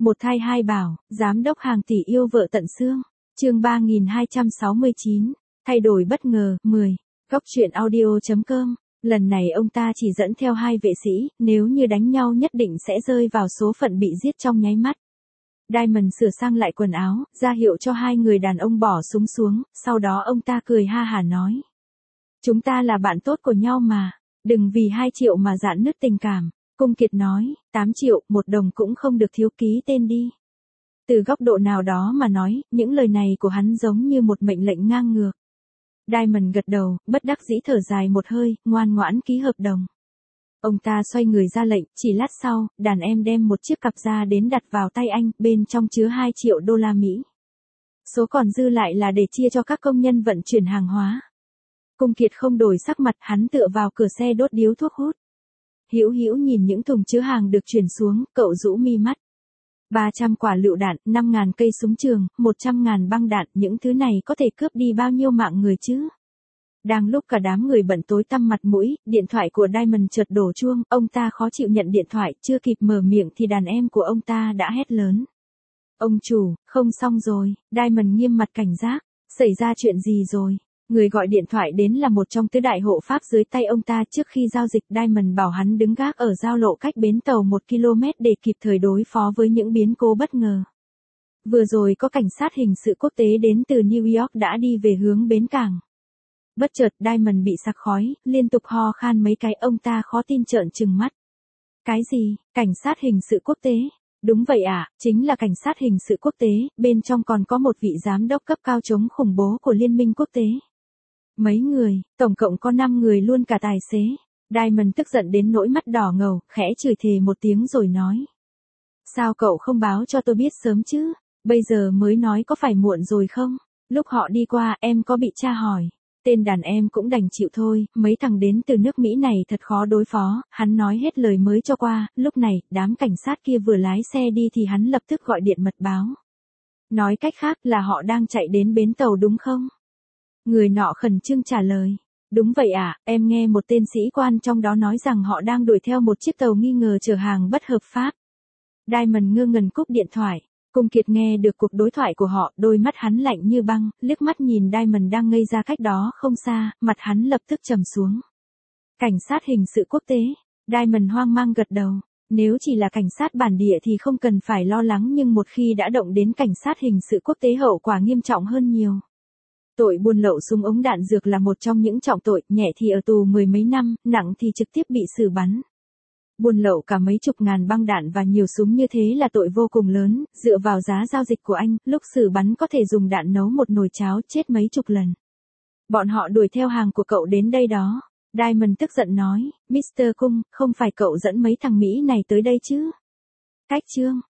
Một thai hai bảo, giám đốc hàng tỷ yêu vợ tận xương. Chương 3269, thay đổi bất ngờ, 10. Góc truyện audio.com. Lần này ông ta chỉ dẫn theo 2 vệ sĩ, nếu như đánh nhau nhất định sẽ rơi vào số phận bị giết trong nháy mắt. Diamond sửa sang lại quần áo, ra hiệu cho 2 người đàn ông bỏ súng xuống, sau đó ông ta cười ha hả nói. Chúng ta là bạn tốt của nhau mà, đừng vì 2 triệu mà rạn nứt tình cảm. Cung Kiệt nói, 8 triệu, 1 đồng cũng không được thiếu, ký tên đi. Từ góc độ nào đó mà nói, những lời này của hắn giống như một mệnh lệnh ngang ngược. Diamond gật đầu, bất đắc dĩ thở dài một hơi, ngoan ngoãn ký hợp đồng. Ông ta xoay người ra lệnh, chỉ lát sau, đàn em đem một chiếc cặp ra đến đặt vào tay anh, bên trong chứa 2 triệu đô la Mỹ. Số còn dư lại là để chia cho các công nhân vận chuyển hàng hóa. Cung Kiệt không đổi sắc mặt, hắn tựa vào cửa xe đốt điếu thuốc hút. Hữu Hữu nhìn những thùng chứa hàng được chuyển xuống, cậu rũ mi mắt. 300 quả lựu đạn, 5.000 cây súng trường, 100.000 băng đạn, những thứ này có thể cướp đi bao nhiêu mạng người chứ? Đang lúc cả đám người bận tối tăm mặt mũi, điện thoại của Diamond chợt đổ chuông, ông ta khó chịu nhận điện thoại, chưa kịp mở miệng thì đàn em của ông ta đã hét lớn. Ông chủ, không xong rồi, Diamond nghiêm mặt cảnh giác, xảy ra chuyện gì rồi? Người gọi điện thoại đến là một trong tứ đại hộ pháp dưới tay ông ta. Trước khi giao dịch, Diamond bảo hắn đứng gác ở giao lộ cách bến tàu 1 km để kịp thời đối phó với những biến cố bất ngờ. Vừa rồi có cảnh sát hình sự quốc tế đến từ New York đã đi về hướng bến cảng. Bất chợt Diamond bị sặc khói, liên tục ho khan mấy cái, ông ta khó tin trợn trừng mắt. Cái gì, cảnh sát hình sự quốc tế? Đúng vậy ạ, chính là cảnh sát hình sự quốc tế, bên trong còn có một vị giám đốc cấp cao chống khủng bố của Liên minh quốc tế. Mấy người, tổng cộng có 5 người luôn cả tài xế. Diamond tức giận đến nỗi mắt đỏ ngầu, khẽ chửi thề một tiếng rồi nói. Sao cậu không báo cho tôi biết sớm chứ? Bây giờ mới nói có phải muộn rồi không? Lúc họ đi qua, em có bị tra hỏi. Tên đàn em cũng đành chịu thôi, mấy thằng đến từ nước Mỹ này thật khó đối phó, hắn nói hết lời mới cho qua. Lúc này, đám cảnh sát kia vừa lái xe đi thì hắn lập tức gọi điện mật báo. Nói cách khác là họ đang chạy đến bến tàu đúng không? Người nọ khẩn trương trả lời. Đúng vậy ạ, em nghe một tên sĩ quan trong đó nói rằng họ đang đuổi theo một chiếc tàu nghi ngờ chở hàng bất hợp pháp. Diamond ngơ ngẩn cúp điện thoại. Cung Kiệt nghe được cuộc đối thoại của họ, đôi mắt hắn lạnh như băng, liếc mắt nhìn Diamond đang ngây ra cách đó không xa, mặt hắn lập tức trầm xuống. Cảnh sát hình sự quốc tế. Diamond hoang mang gật đầu. Nếu chỉ là cảnh sát bản địa thì không cần phải lo lắng, nhưng một khi đã động đến cảnh sát hình sự quốc tế hậu quả nghiêm trọng hơn nhiều. Tội buôn lậu súng ống đạn dược là một trong những trọng tội, nhẹ thì ở tù 10 mấy năm, nặng thì trực tiếp bị xử bắn. Buôn lậu cả mấy chục ngàn băng đạn và nhiều súng như thế là tội vô cùng lớn, dựa vào giá giao dịch của anh, lúc xử bắn có thể dùng đạn nấu một nồi cháo, chết mấy chục lần. Bọn họ đuổi theo hàng của cậu đến đây đó. Diamond tức giận nói, Mr. Cung, không phải cậu dẫn mấy thằng Mỹ này tới đây chứ? Cách trương,